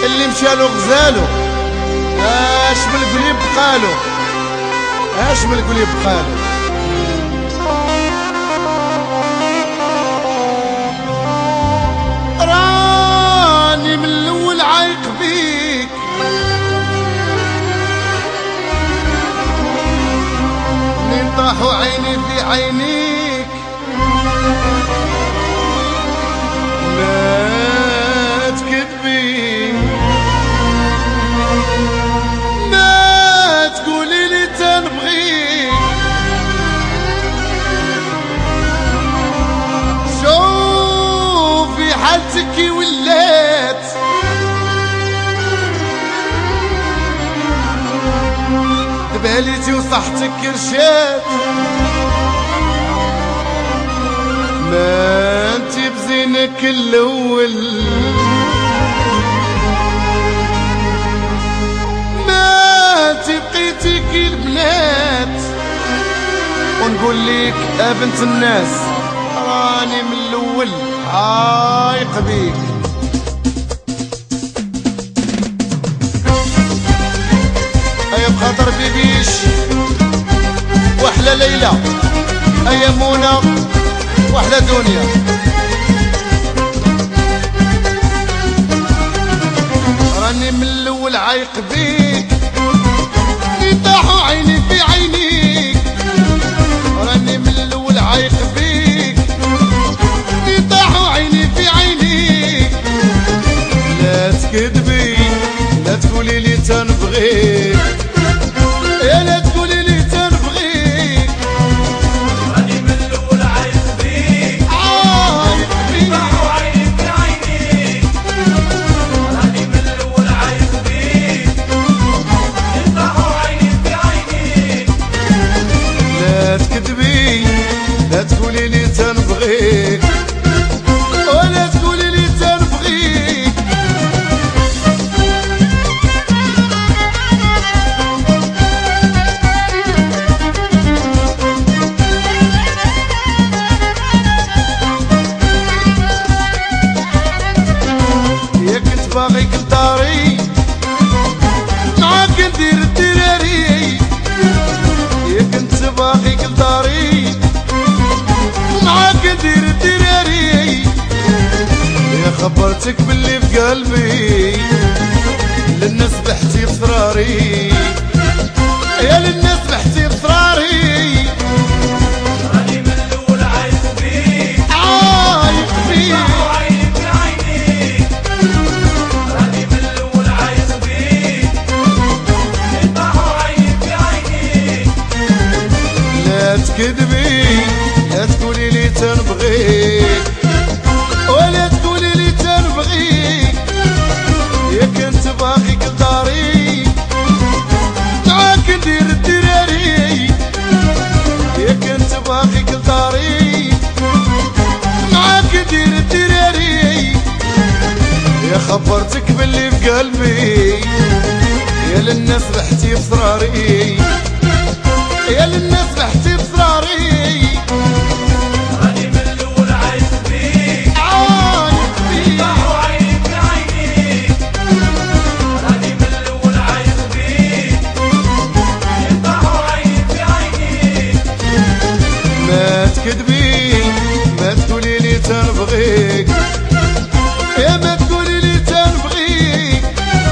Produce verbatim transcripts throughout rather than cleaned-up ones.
اللي مشالو غزالو اش من القليب بقالو اش من القليب بقالو. راني من الاول عايق بيك منين طاحوا عيني في عينيك ما تكذبي ما تقولي لي تنبغيك شوفي حالتك كي ولات دباليتي وصحتك كرشات ما انتي بزينك الاول ما انتي بقيتي كي البنات ونقول ليك يا بنت الناس راني من الاول عايق بيك. ايا بخاطر بيبيش واحلى ليلى ايا منى واحلى دنيا راني من الاول عايق بيك يطاحوا عيني في عينيك راني من الاول عايق بيك يطاحوا عيني في عينيك لا تكذبي لا تقولي لي تنبغيك يا لا تقولي لي تنبغيك راني من الاول عايق بيك عايق بيك يطاحوا عيني في عينيك راني من الاول عايق بيك يطاحوا عيني في عينيك لا تكذبي لا تقولي لي تنبغيك ولا تقولي لي تنبغيك. يا كنت باغيك لداري معاك ندير الدراري يا كنت باغيك لداري معاك ندير الدراري يا خبرتك باللي في قلبي للناس بحتي بصراري يا للناس بحتي بصراري راني من الاول عايق بيك عايق بيك يطاحوا عيني في عينيك راني من الاول عايق بيك يطاحوا عيني في عينيك لا تكذبي لا تقولي لي تنبغيك ولا تقولي لي تنبغيك يا كنت باغيك لداري معاك ندير الدراري يا كنت باغيك لداري معاك ندير الدراري يا خبرتك باللي في قلبي يا للناس بحتي بصراري يا للناس بحتي بصراري راني من الاول عايق بيك عايق بيك يطاحوا عيني في عينيك راني من الاول عايق بيك يطاحوا عيني في عينيك ما تكذبي ما تقولي لي تنبغيك يا ما تقولي لي تنبغيك.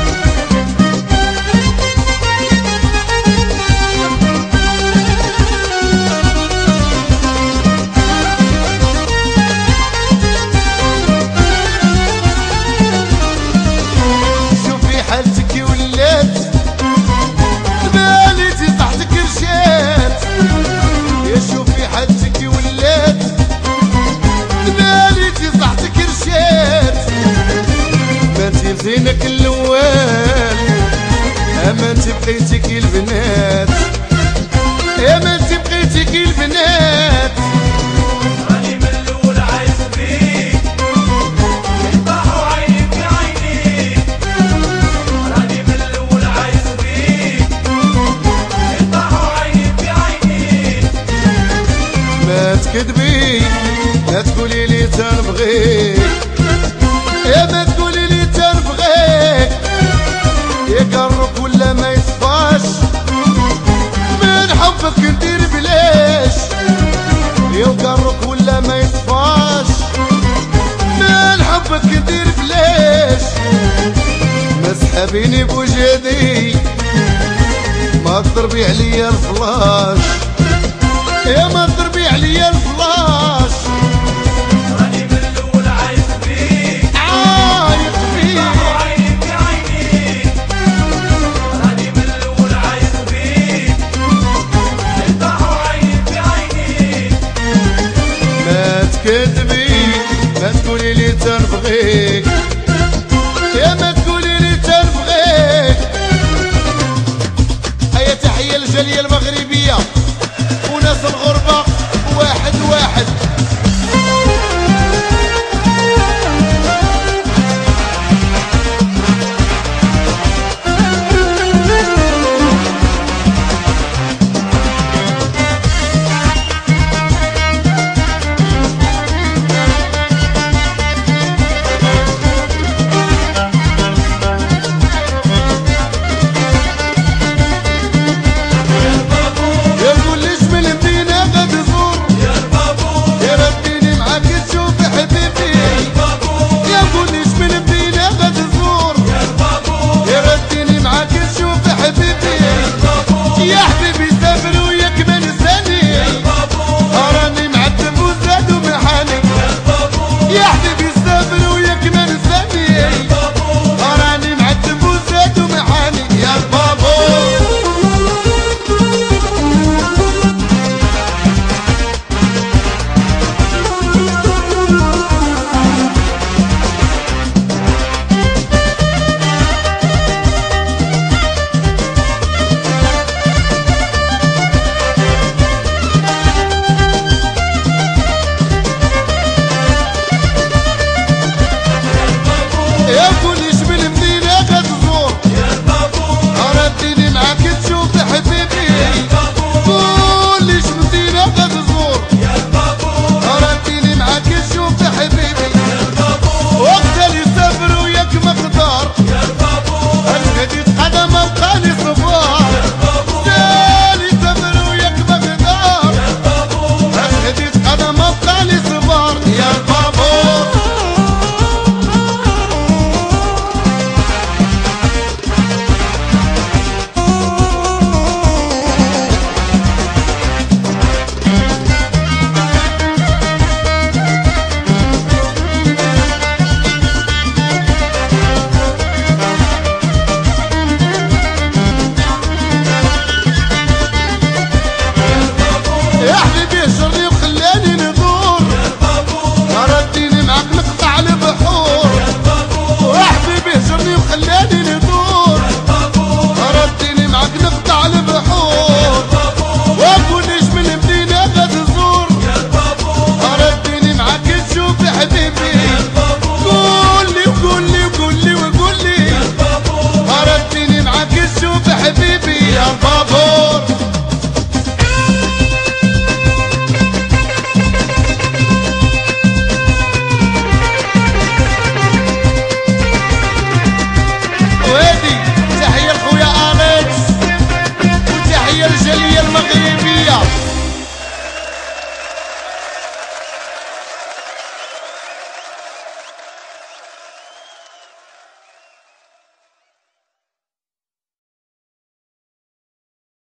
شوفي حالتك كي ولات دباليتي تحت كرشات يا شوفي حالتك كي ولات دباليتي تحت كرشات ما انتي بزينك الاول اما انتي بقيتي كي البنات يا ما انتي بقيتي كي البنات راني من الاول عايق بيك يطاحوا عيني في عينيك راني من الاول عايق بيك يطاحوا عيني في عينيك ما تكذبي لا تقولي لي تنبغيك يا ما تقولي لي تنبغيك بيني بوجدي ما تضربي عليا الفلاش، يا ما تضربي عليا الفلاش. راني من الاول عايق فيك، عايق فيك عيني في عيني. راني من الاول عايق فيك، انتحوا عيني في عيني. ما تكذبي ما تقولي لي تنبغيك، يا ما تقولي لي تنبغيك. هيا تحية للجالية المغربية وناس الغربة.